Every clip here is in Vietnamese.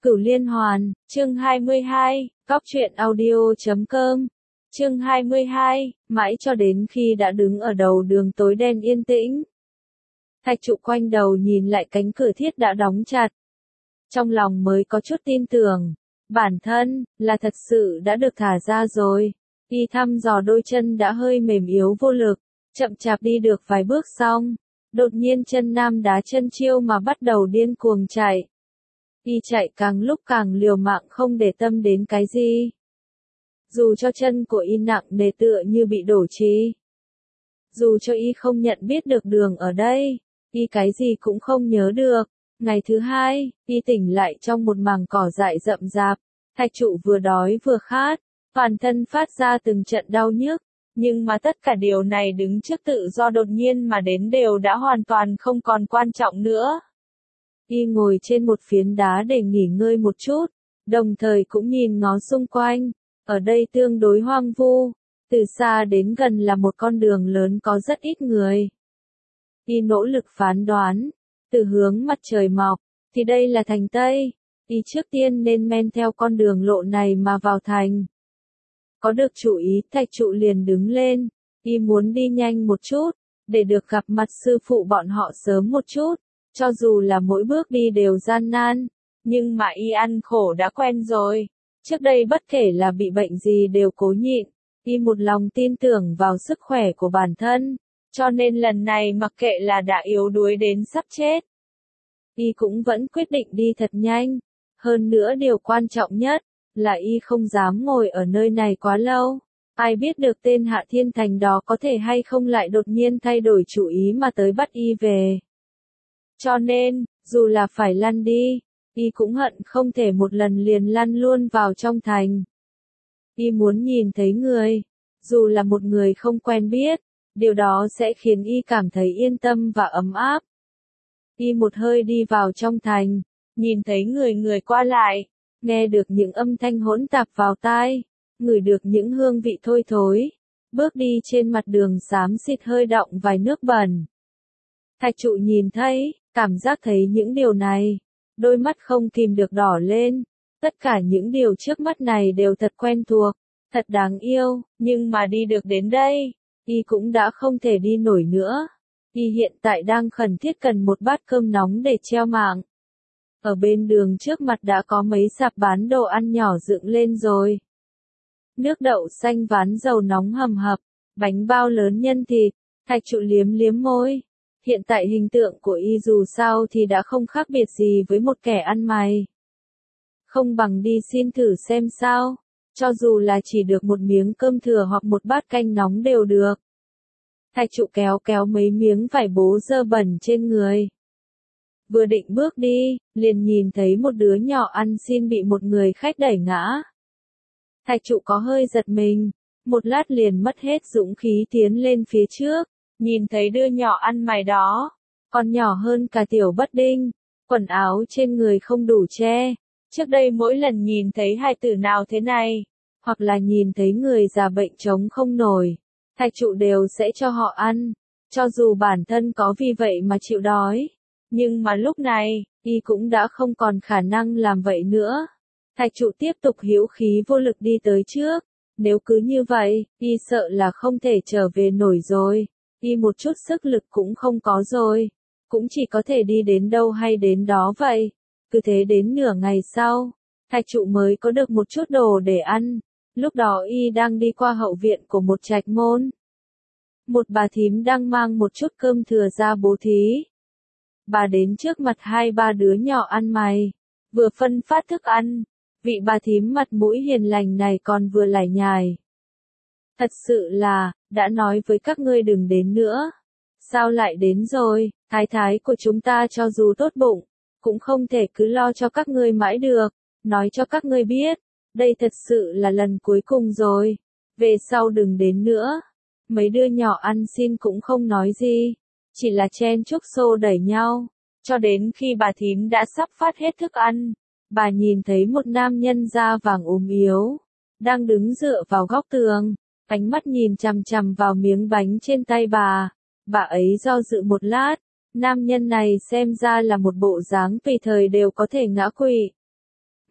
Cửu Liên Hoàn, chương 22, Cóc truyện audio.com, chương 22, mãi cho đến khi đã đứng ở đầu đường tối đen yên tĩnh. Thạch trụ quanh đầu nhìn lại cánh cửa thiết đã đóng chặt. Trong lòng mới có chút tin tưởng, bản thân, là thật sự đã được thả ra rồi. Y thăm dò đôi chân đã hơi mềm yếu vô lực, chậm chạp đi được vài bước xong. Đột nhiên chân nam đá chân chiêu mà bắt đầu điên cuồng chạy. Y chạy càng lúc càng liều mạng không để tâm đến cái gì. Dù cho chân của Y nặng nề tựa như bị đổ trì. Dù cho Y không nhận biết được đường ở đây, Y cái gì cũng không nhớ được. Ngày thứ hai, Y tỉnh lại trong một mảng cỏ dại rậm rạp. Thạch trụ vừa đói vừa khát, toàn thân phát ra từng trận đau nhức. Nhưng mà tất cả điều này đứng trước tự do đột nhiên mà đến đều đã hoàn toàn không còn quan trọng nữa. Y ngồi trên một phiến đá để nghỉ ngơi một chút, đồng thời cũng nhìn ngó xung quanh. Ở đây tương đối hoang vu, từ xa đến gần là một con đường lớn có rất ít người. Y nỗ lực phán đoán, từ hướng mặt trời mọc, thì đây là thành Tây. Y trước tiên nên men theo con đường lộ này mà vào thành. Có được chủ ý, thạch trụ liền đứng lên. Y muốn đi nhanh một chút, để được gặp mặt sư phụ bọn họ sớm một chút. Cho dù là mỗi bước đi đều gian nan, nhưng mà Y ăn khổ đã quen rồi. Trước đây bất kể là bị bệnh gì đều cố nhịn. Y một lòng tin tưởng vào sức khỏe của bản thân, cho nên lần này mặc kệ là đã yếu đuối đến sắp chết, Y cũng vẫn quyết định đi thật nhanh. Hơn nữa điều quan trọng nhất là Y không dám ngồi ở nơi này quá lâu. Ai biết được tên Hạ Thiên Thành đó có thể hay không lại đột nhiên thay đổi chủ ý mà tới bắt Y về. Cho nên, dù là phải lăn đi, Y cũng hận không thể một lần liền lăn luôn vào trong thành. Y muốn nhìn thấy người, dù là một người không quen biết, điều đó sẽ khiến Y cảm thấy yên tâm và ấm áp. Y một hơi đi vào trong thành, nhìn thấy người qua lại, nghe được những âm thanh hỗn tạp vào tai, ngửi được những hương vị thôi thối, bước đi trên mặt đường xám xịt hơi đọng vài nước bẩn. Thạch trụ nhìn thấy, cảm giác thấy những điều này, đôi mắt không kìm được đỏ lên. Tất cả những điều trước mắt này đều thật quen thuộc, thật đáng yêu, nhưng mà đi được đến đây, Y cũng đã không thể đi nổi nữa. Y hiện tại đang khẩn thiết cần một bát cơm nóng để treo mạng. Ở bên đường trước mặt đã có mấy sạp bán đồ ăn nhỏ dựng lên rồi. Nước đậu xanh ván dầu nóng hầm hập, bánh bao lớn nhân thịt. Thạch trụ liếm liếm môi. Hiện tại hình tượng của Y dù sao thì đã không khác biệt gì với một kẻ ăn mày. Không bằng đi xin thử xem sao, cho dù là chỉ được một miếng cơm thừa hoặc một bát canh nóng đều được. Thạch trụ kéo kéo mấy miếng vải bố dơ bẩn trên người. Vừa định bước đi, liền nhìn thấy một đứa nhỏ ăn xin bị một người khách đẩy ngã. Thạch trụ có hơi giật mình, một lát liền mất hết dũng khí tiến lên phía trước, nhìn thấy đứa nhỏ ăn mày đó, còn nhỏ hơn cả tiểu bất đinh, quần áo trên người không đủ che. Trước đây mỗi lần nhìn thấy hài tử nào thế này, hoặc là nhìn thấy người già bệnh chống không nổi, thạch trụ đều sẽ cho họ ăn, cho dù bản thân có vì vậy mà chịu đói. Nhưng mà lúc này, Y cũng đã không còn khả năng làm vậy nữa. Thạch trụ tiếp tục hữu khí vô lực đi tới trước. Nếu cứ như vậy, Y sợ là không thể trở về nổi rồi. Y một chút sức lực cũng không có rồi. Cũng chỉ có thể đi đến đâu hay đến đó vậy. Cứ thế đến nửa ngày sau, thạch trụ mới có được một chút đồ để ăn. Lúc đó Y đang đi qua hậu viện của một trạch môn. Một bà thím đang mang một chút cơm thừa ra bố thí. Bà đến trước mặt hai ba đứa nhỏ ăn mày, vừa phân phát thức ăn. Vị bà thím mặt mũi hiền lành này còn vừa lải nhải. Thật sự là, đã nói với các ngươi đừng đến nữa. Sao lại đến rồi, thái thái của chúng ta cho dù tốt bụng, cũng không thể cứ lo cho các ngươi mãi được. Nói cho các ngươi biết, đây thật sự là lần cuối cùng rồi. Về sau đừng đến nữa. Mấy đứa nhỏ ăn xin cũng không nói gì, chỉ là chen chúc xô đẩy nhau, cho đến khi bà thím đã sắp phát hết thức ăn. Bà nhìn thấy một nam nhân da vàng ốm yếu, đang đứng dựa vào góc tường, ánh mắt nhìn chằm chằm vào miếng bánh trên tay bà. Bà ấy do dự một lát, nam nhân này xem ra là một bộ dáng tùy thời đều có thể ngã quỵ.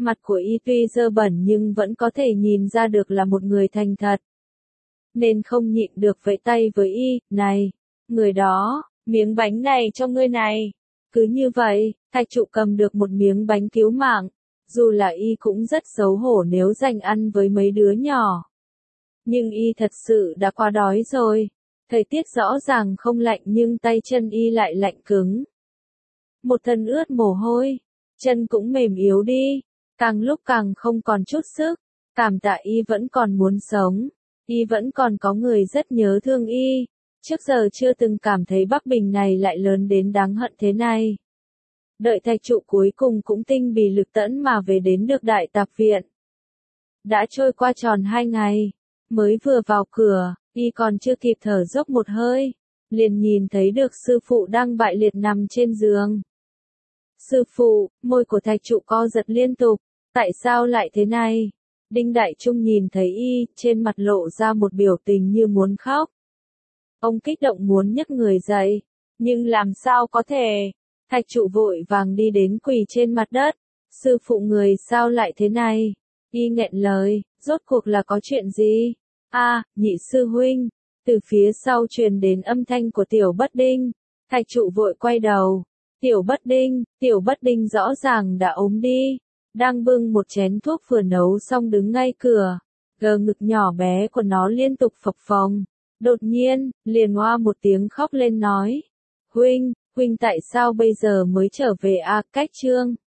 Mặt của y tuy dơ bẩn nhưng vẫn có thể nhìn ra được là một người thành thật. Nên không nhịn được vẫy tay với y, này, người đó, miếng bánh này cho ngươi này. Cứ như vậy, thạch trụ cầm được một miếng bánh cứu mạng. Dù là y cũng rất xấu hổ nếu dành ăn với mấy đứa nhỏ. Nhưng y thật sự đã quá đói rồi. Thời tiết rõ ràng không lạnh nhưng tay chân y lại lạnh cứng. Một thân ướt mồ hôi, chân cũng mềm yếu đi, càng lúc càng không còn chút sức. Cảm tạ y vẫn còn muốn sống, y vẫn còn có người rất nhớ thương y. Trước giờ chưa từng cảm thấy Bắc Bình này lại lớn đến đáng hận thế này. Đợi thạch trụ cuối cùng cũng tinh bì lực tẫn mà về đến được đại tạp viện. Đã trôi qua tròn 2 ngày, mới vừa vào cửa, y còn chưa kịp thở dốc một hơi, liền nhìn thấy được sư phụ đang bại liệt nằm trên giường. Sư phụ, môi của thạch trụ co giật liên tục, tại sao lại thế này? Đinh Đại Trung nhìn thấy y, trên mặt lộ ra một biểu tình như muốn khóc. Ông kích động muốn nhấc người dậy, nhưng làm sao có thể? Thạch trụ vội vàng đi đến quỳ trên mặt đất. Sư phụ người sao lại thế này? Y nghẹn lời, rốt cuộc là có chuyện gì? Nhị sư huynh. Từ phía sau truyền đến âm thanh của Tiểu Bất Đinh. Thạch trụ vội quay đầu. Tiểu Bất Đinh rõ ràng đã ốm đi. Đang bưng một chén thuốc vừa nấu xong đứng ngay cửa. Gờ ngực nhỏ bé của nó liên tục phập phồng. Đột nhiên, liền oa một tiếng khóc lên nói. Huynh tại sao bây giờ mới trở về cách Trương?